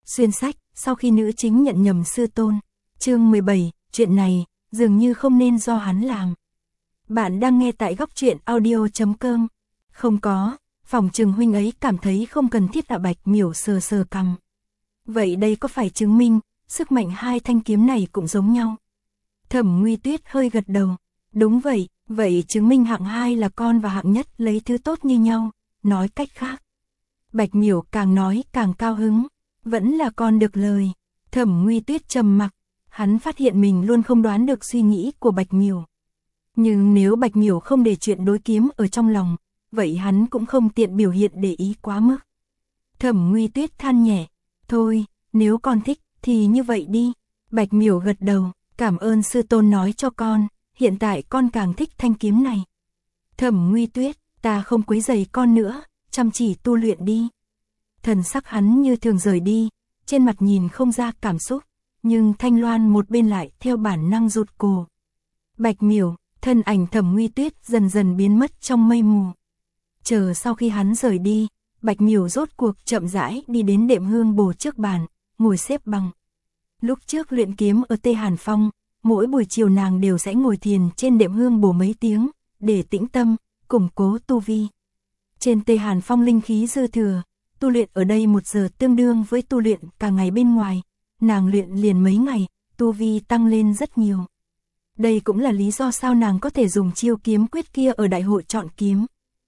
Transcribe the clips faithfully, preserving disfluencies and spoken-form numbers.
Xuyên sách, sau khi nữ chính nhận nhầm sư tôn. Chương mười bảy, chuyện này, dường như không nên do hắn làm. Bạn đang nghe tại góc truyện audio chấm com. Không có, phòng trừng huynh ấy cảm thấy không cần thiết ạ. Bạch Miểu sờ sờ cằm. Vậy đây có phải chứng minh, sức mạnh hai thanh kiếm này cũng giống nhau? Thẩm Nguy Tuyết hơi gật đầu. Đúng vậy, vậy chứng minh hạng hai là con và hạng nhất lấy thứ tốt như nhau, nói cách khác. Bạch Miểu càng nói càng cao hứng, vẫn là con được lời. Thẩm Nguy Tuyết trầm mặc, hắn phát hiện mình luôn không đoán được suy nghĩ của Bạch Miểu. Nhưng nếu Bạch Miểu không để chuyện đối kiếm ở trong lòng, vậy hắn cũng không tiện biểu hiện để ý quá mức. Thẩm Nguy Tuyết than nhẹ, thôi, nếu con thích thì như vậy đi. Bạch Miểu gật đầu, cảm ơn sư tôn nói cho con, hiện tại con càng thích thanh kiếm này. Thẩm Nguy Tuyết, ta không quấy rầy con nữa, chăm chỉ tu luyện đi. Thần sắc hắn như thường rời đi, trên mặt nhìn không ra cảm xúc, nhưng Thanh Loan một bên lại theo bản năng rụt cổ. Bạch Miểu, thân ảnh Thẩm Nguy Tuyết dần dần biến mất trong mây mù. Chờ sau khi hắn rời đi, Bạch Miểu rốt cuộc chậm rãi đi đến đệm hương bồ trước bàn, ngồi xếp bằng. Lúc trước luyện kiếm ở Tê Hàn Phong, mỗi buổi chiều nàng đều sẽ ngồi thiền trên đệm hương bồ mấy tiếng, để tĩnh tâm, củng cố tu vi. Trên Tê Hàn Phong linh khí dư thừa, tu luyện ở đây một giờ tương đương với tu luyện cả ngày bên ngoài, nàng luyện liền mấy ngày, tu vi tăng lên rất nhiều. Đây cũng là lý do sao nàng có thể dùng chiêu kiếm quyết kia ở đại hội chọn kiếm.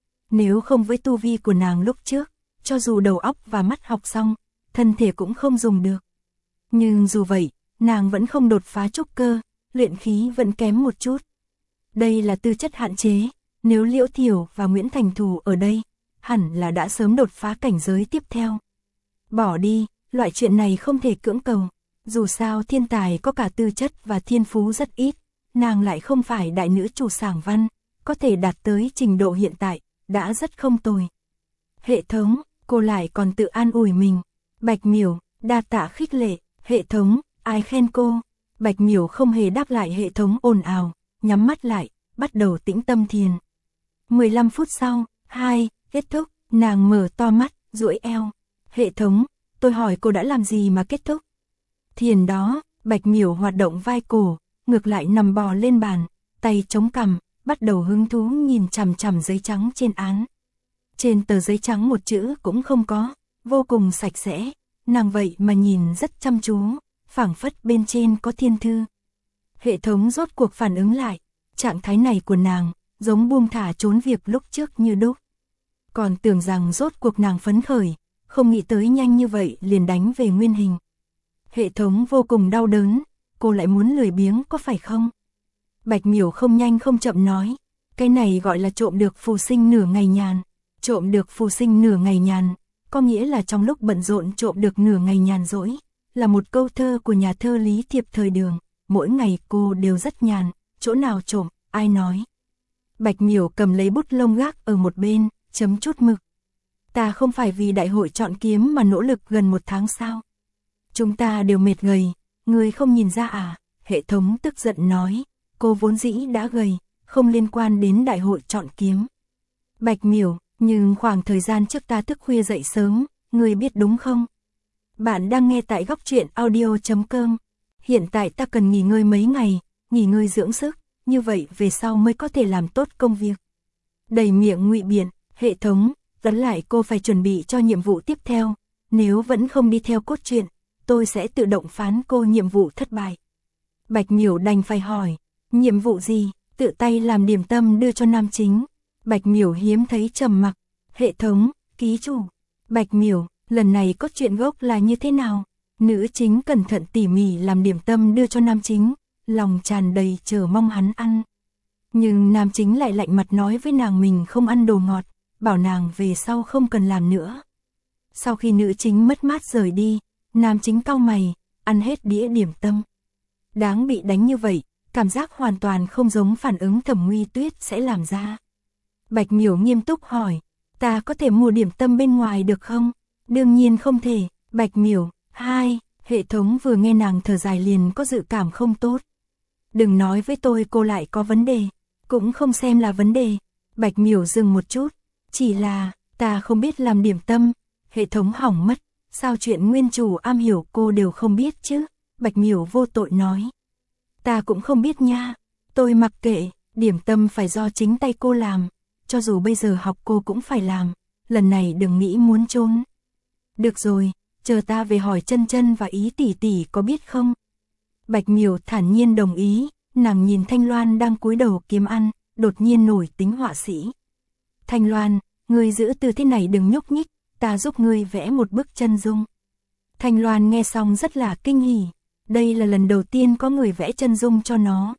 Nếu không với tu vi của nàng lúc trước, cho dù đầu óc và mắt học xong, thân thể cũng không dùng được. Nhưng dù vậy, nàng vẫn không đột phá trúc cơ, luyện khí vẫn kém một chút. Đây là tư chất hạn chế, nếu Liễu Thiểu và Nguyễn Thành Thù ở đây, hẳn là đã sớm đột phá cảnh giới tiếp theo. Bỏ đi, loại chuyện này không thể cưỡng cầu, dù sao thiên tài có cả tư chất và thiên phú rất ít, nàng lại không phải đại nữ chủ Sảng Văn, có thể đạt tới trình độ hiện tại, đã rất không tồi. Hệ thống, cô lại còn tự an ủi mình. Bạch Miểu, đa tạ khích lệ. Hệ thống, ai khen cô? Bạch Miểu không hề đáp lại hệ thống ồn ào, nhắm mắt lại, bắt đầu tĩnh tâm thiền. mười lăm phút sau, hai, kết thúc, nàng mở to mắt, duỗi eo. Hệ thống, tôi hỏi cô đã làm gì mà kết thúc? Thiền đó, Bạch Miểu hoạt động vai cổ, ngược lại nằm bò lên bàn, tay chống cằm, bắt đầu hứng thú nhìn chằm chằm giấy trắng trên án. Trên tờ giấy trắng một chữ cũng không có, vô cùng sạch sẽ, nàng vậy mà nhìn rất chăm chú, phảng phất bên trên có thiên thư. Hệ thống rốt cuộc phản ứng lại, trạng thái này của nàng, giống buông thả trốn việc lúc trước như đúc. Còn tưởng rằng rốt cuộc nàng phấn khởi, không nghĩ tới nhanh như vậy liền đánh về nguyên hình. Hệ thống vô cùng đau đớn, cô lại muốn lười biếng có phải không? Bạch Miểu không nhanh không chậm nói, cái này gọi là trộm được phù sinh nửa ngày nhàn. Trộm được phù sinh nửa ngày nhàn, có nghĩa là trong lúc bận rộn trộm được nửa ngày nhàn rỗi, là một câu thơ của nhà thơ Lý Thiệp thời Đường. Mỗi ngày cô đều rất nhàn, chỗ nào trộm, ai nói. Bạch Miểu cầm lấy bút lông gác ở một bên, chấm chút mực. Ta không phải vì đại hội chọn kiếm mà nỗ lực gần một tháng sao? Chúng ta đều mệt gầy, người không nhìn ra à? Hệ thống tức giận nói, cô vốn dĩ đã gầy, không liên quan đến đại hội chọn kiếm. Bạch Miểu, nhưng khoảng thời gian trước ta thức khuya dậy sớm, người biết đúng không? Bạn đang nghe tại góc truyện audio chấm com. Hiện tại ta cần nghỉ ngơi mấy ngày, nghỉ ngơi dưỡng sức, như vậy về sau mới có thể làm tốt công việc. Đầy miệng ngụy biện, hệ thống, dẫn lại cô phải chuẩn bị cho nhiệm vụ tiếp theo, nếu vẫn không đi theo cốt truyện, tôi sẽ tự động phán cô nhiệm vụ thất bại. Bạch Miểu đành phải hỏi, nhiệm vụ gì? Tự tay làm điểm tâm đưa cho nam chính. Bạch Miểu hiếm thấy trầm mặc. Hệ thống, ký chủ. Bạch Miểu, lần này cốt truyện gốc là như thế nào? Nữ chính cẩn thận tỉ mỉ làm điểm tâm đưa cho nam chính, lòng tràn đầy chờ mong hắn ăn. Nhưng nam chính lại lạnh mặt nói với nàng mình không ăn đồ ngọt, bảo nàng về sau không cần làm nữa. Sau khi nữ chính mất mát rời đi, nam chính cau mày, ăn hết đĩa điểm tâm. Đáng bị đánh như vậy, cảm giác hoàn toàn không giống phản ứng Thẩm Nguy Tuyết sẽ làm ra. Bạch Miểu nghiêm túc hỏi, ta có thể mua điểm tâm bên ngoài được không? Đương nhiên không thể. Bạch Miểu, hai, hệ thống vừa nghe nàng thở dài liền có dự cảm không tốt. Đừng nói với tôi cô lại có vấn đề, cũng không xem là vấn đề. Bạch Miểu dừng một chút, chỉ là, ta không biết làm điểm tâm, hệ thống hỏng mất, sao chuyện nguyên chủ am hiểu cô đều không biết chứ? Bạch Miểu vô tội nói. Ta cũng không biết nha, tôi mặc kệ, điểm tâm phải do chính tay cô làm, cho dù bây giờ học cô cũng phải làm, lần này đừng nghĩ muốn trốn. Được rồi, chờ ta về hỏi Chân Chân và Ý tỷ tỷ có biết không? Bạch Miểu thản nhiên đồng ý, nàng nhìn Thanh Loan đang cúi đầu kiếm ăn, đột nhiên nổi tính họa sĩ. Thanh Loan, ngươi giữ tư thế này đừng nhúc nhích, ta giúp ngươi vẽ một bức chân dung. Thanh Loan nghe xong rất là kinh hỉ, đây là lần đầu tiên có người vẽ chân dung cho nó.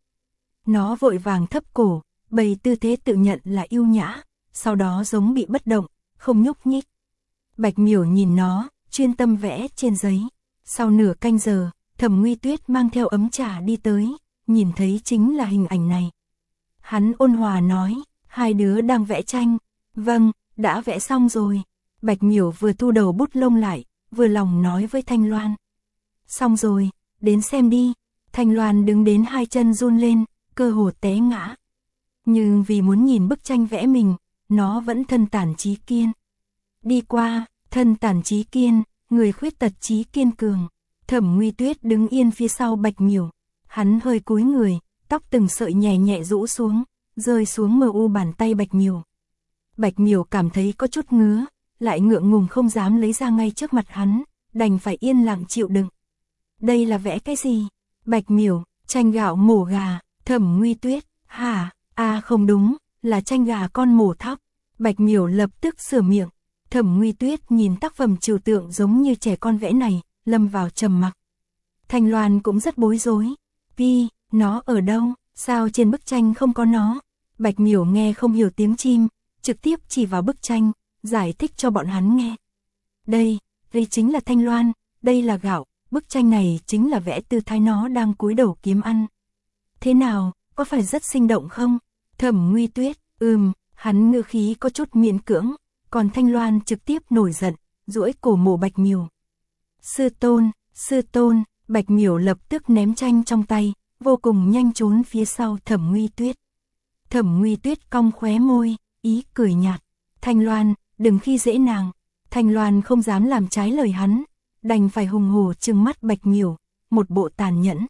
Nó vội vàng thấp cổ, bày tư thế tự nhận là yêu nhã, sau đó giống bị bất động, không nhúc nhích. Bạch Miểu nhìn nó, chuyên tâm vẽ trên giấy. Sau nửa canh giờ, Thẩm Nguy Tuyết mang theo ấm trà đi tới, nhìn thấy chính là hình ảnh này. Hắn ôn hòa nói, hai đứa đang vẽ tranh. Vâng, đã vẽ xong rồi. Bạch Miểu vừa thu đầu bút lông lại, vừa lòng nói với Thanh Loan. Xong rồi, đến xem đi. Thanh Loan đứng đến hai chân run lên, cơ hồ té ngã. Nhưng vì muốn nhìn bức tranh vẽ mình, nó vẫn thân tản trí kiên. Đi qua, thân tản trí kiên, người khuyết tật trí kiên cường. Thẩm Nguy Tuyết đứng yên phía sau Bạch Miểu. Hắn hơi cúi người, tóc từng sợi nhẹ nhẹ rũ xuống, rơi xuống mờ u bàn tay Bạch Miểu. Bạch Miểu cảm thấy có chút ngứa, lại ngượng ngùng không dám lấy ra ngay trước mặt hắn, đành phải yên lặng chịu đựng. Đây là vẽ cái gì? Bạch Miểu, tranh gạo mổ gà. Thẩm Nguy Tuyết, hả? À không đúng, là tranh gà con mổ thóc. Bạch Miểu lập tức sửa miệng. Thẩm Nguy Tuyết nhìn tác phẩm trừu tượng giống như trẻ con vẽ này, lâm vào trầm mặc. Thanh Loan cũng rất bối rối. Vi, nó ở đâu? Sao trên bức tranh không có nó? Bạch Miểu nghe không hiểu tiếng chim, trực tiếp chỉ vào bức tranh, giải thích cho bọn hắn nghe. Đây, đây chính là Thanh Loan, đây là gạo, bức tranh này chính là vẽ tư thái nó đang cúi đầu kiếm ăn. Thế nào, có phải rất sinh động không? Thẩm Nguy Tuyết, ừm, hắn ngữ khí có chút miễn cưỡng, còn Thanh Loan trực tiếp nổi giận, duỗi cổ mổ Bạch Miểu. Sư tôn, sư tôn, Bạch Miểu lập tức ném tranh trong tay, vô cùng nhanh trốn phía sau Thẩm Nguy Tuyết. Thẩm Nguy Tuyết cong khóe môi, ý cười nhạt. Thanh Loan, đừng khi dễ nàng. Thanh Loan không dám làm trái lời hắn, đành phải hùng hổ trừng mắt Bạch Miểu, một bộ tàn nhẫn.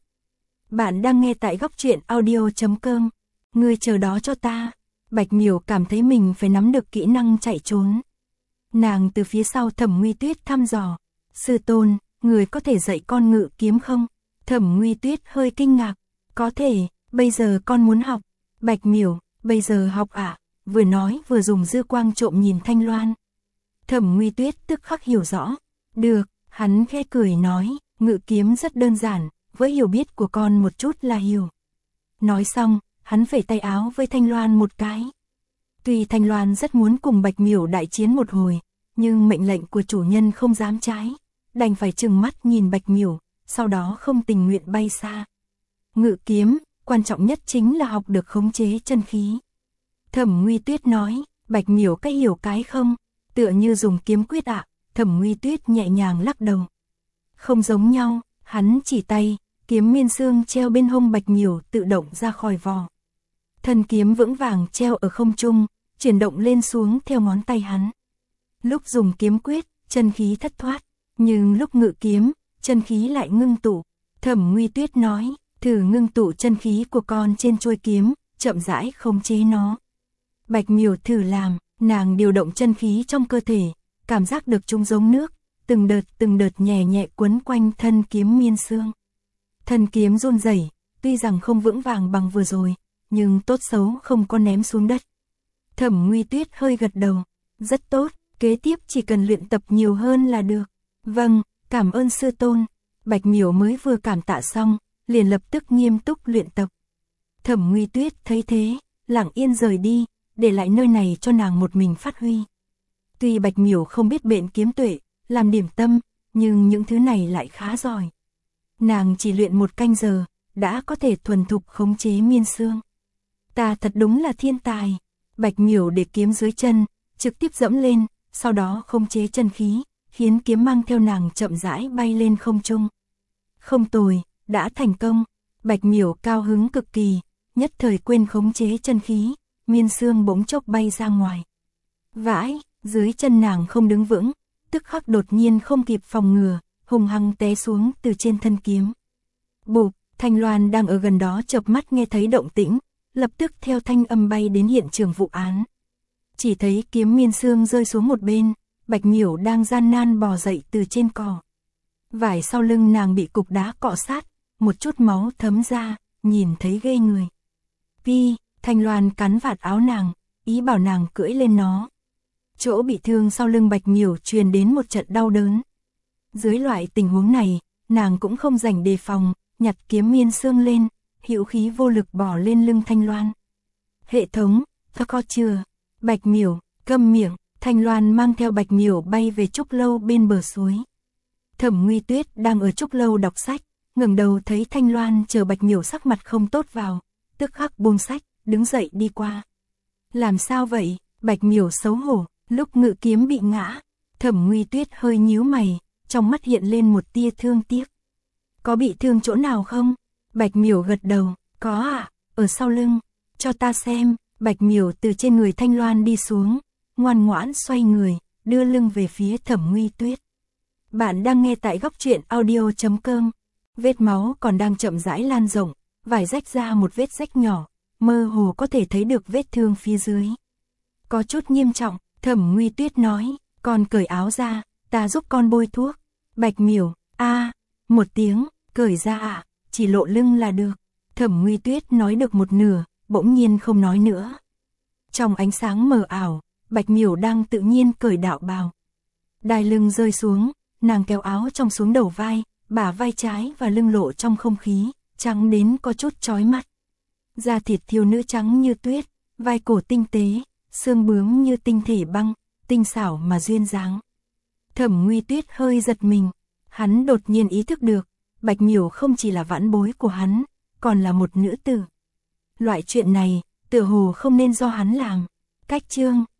Bạn đang nghe tại góc truyện audio chấm com. Ngươi chờ đó cho ta. Bạch Miểu cảm thấy mình phải nắm được kỹ năng chạy trốn. Nàng từ phía sau Thẩm Nguy Tuyết thăm dò. Sư tôn, người có thể dạy con ngự kiếm không? Thẩm Nguy Tuyết hơi kinh ngạc. Có thể, bây giờ con muốn học. Bạch Miểu, bây giờ học ạ. À? Vừa nói vừa dùng dư quang trộm nhìn Thanh Loan. Thẩm Nguy Tuyết tức khắc hiểu rõ. Được, hắn khẽ cười nói, ngự kiếm rất đơn giản, với hiểu biết của con một chút là hiểu. Nói xong, hắn phẩy tay áo với Thanh Loan một cái. Tuy Thanh Loan rất muốn cùng Bạch Miểu đại chiến một hồi, nhưng mệnh lệnh của chủ nhân không dám trái, đành phải trừng mắt nhìn Bạch Miểu, sau đó không tình nguyện bay xa. Ngự kiếm, quan trọng nhất chính là học được khống chế chân khí. Thẩm Nguy Tuyết nói, Bạch Miểu cái hiểu cái không, tựa như dùng kiếm quyết ạ. À? Thẩm Nguy Tuyết nhẹ nhàng lắc đầu. Không giống nhau, hắn chỉ tay, kiếm miên xương treo bên hông Bạch Miểu tự động ra khỏi vỏ. Thân kiếm vững vàng treo ở không trung, chuyển động lên xuống theo ngón tay hắn. Lúc dùng kiếm quyết, chân khí thất thoát, nhưng lúc ngự kiếm, chân khí lại ngưng tụ. Thẩm Nguy Tuyết nói, thử ngưng tụ chân khí của con trên chuôi kiếm, chậm rãi khống chế nó. Bạch Miểu thử làm, nàng điều động chân khí trong cơ thể, cảm giác được chúng giống nước, từng đợt từng đợt nhẹ nhẹ quấn quanh thân kiếm miên xương. Thân kiếm run rẩy, tuy rằng không vững vàng bằng vừa rồi, nhưng tốt xấu không có ném xuống đất. Thẩm Nguy Tuyết hơi gật đầu, rất tốt, kế tiếp chỉ cần luyện tập nhiều hơn là được. Vâng, cảm ơn sư tôn. Bạch Miểu mới vừa cảm tạ xong, liền lập tức nghiêm túc luyện tập. Thẩm Nguy Tuyết thấy thế, lặng yên rời đi, để lại nơi này cho nàng một mình phát huy. Tuy Bạch Miểu không biết bện kiếm tuệ, làm điểm tâm, nhưng những thứ này lại khá giỏi. Nàng chỉ luyện một canh giờ, đã có thể thuần thục khống chế miên xương. Ta thật đúng là thiên tài. Bạch Miểu để kiếm dưới chân, trực tiếp dẫm lên, sau đó khống chế chân khí, khiến kiếm mang theo nàng chậm rãi bay lên không trung. Không tồi, đã thành công. Bạch Miểu cao hứng cực kỳ, nhất thời quên khống chế chân khí, miên xương bỗng chốc bay ra ngoài. Vãi, dưới chân nàng không đứng vững, tức khắc đột nhiên không kịp phòng ngừa, hùng hăng té xuống từ trên thân kiếm. Bụp, Thanh Loan đang ở gần đó chợp mắt nghe thấy động tĩnh, lập tức theo thanh âm bay đến hiện trường vụ án. Chỉ thấy kiếm miên xương rơi xuống một bên, Bạch Miểu đang gian nan bò dậy từ trên cỏ. Vải sau lưng nàng bị cục đá cọ sát, một chút máu thấm ra, nhìn thấy ghê người. Pi, Thanh Loan cắn vạt áo nàng, ý bảo nàng cưỡi lên nó. Chỗ bị thương sau lưng Bạch Miểu truyền đến một trận đau đớn. Dưới loại tình huống này, nàng cũng không rảnh đề phòng, nhặt kiếm miên xương lên, hữu khí vô lực bỏ lên lưng Thanh Loan. Hệ thống, thơ co chừa, Bạch Miểu, câm miệng, Thanh Loan mang theo Bạch Miểu bay về trúc lâu bên bờ suối. Thẩm Nguy Tuyết đang ở trúc lâu đọc sách, ngẩng đầu thấy Thanh Loan chờ Bạch Miểu sắc mặt không tốt vào, tức khắc buông sách, đứng dậy đi qua. Làm sao vậy? Bạch Miểu xấu hổ, lúc ngự kiếm bị ngã. Thẩm Nguy Tuyết hơi nhíu mày, trong mắt hiện lên một tia thương tiếc. Có bị thương chỗ nào không? Bạch Miểu gật đầu, có ạ, à, ở sau lưng, cho ta xem. Bạch Miểu từ trên người Thanh Loan đi xuống, ngoan ngoãn xoay người, đưa lưng về phía Thẩm Nguy Tuyết. Bạn đang nghe tại góc truyện audio chấm com. Vết máu còn đang chậm rãi lan rộng, vải rách ra một vết rách nhỏ, mơ hồ có thể thấy được vết thương phía dưới. Có chút nghiêm trọng, Thẩm Nguy Tuyết nói, con cởi áo ra, ta giúp con bôi thuốc. Bạch Miểu, a, à, một tiếng, cởi ra ạ, à, chỉ lộ lưng là được. Thẩm Nguy Tuyết nói được một nửa, bỗng nhiên không nói nữa. Trong ánh sáng mờ ảo, Bạch Miểu đang tự nhiên cởi đạo bào. Đai lưng rơi xuống, nàng kéo áo trong xuống đầu vai, bả vai trái và lưng lộ trong không khí, trắng đến có chút chói mắt. Da thịt thiếu nữ trắng như tuyết, vai cổ tinh tế, xương bướm như tinh thể băng, tinh xảo mà duyên dáng. Thẩm Nguy Tuyết hơi giật mình, hắn đột nhiên ý thức được, Bạch Miểu không chỉ là vãn bối của hắn, còn là một nữ tử. Loại chuyện này, tựa hồ không nên do hắn làm. Cách chương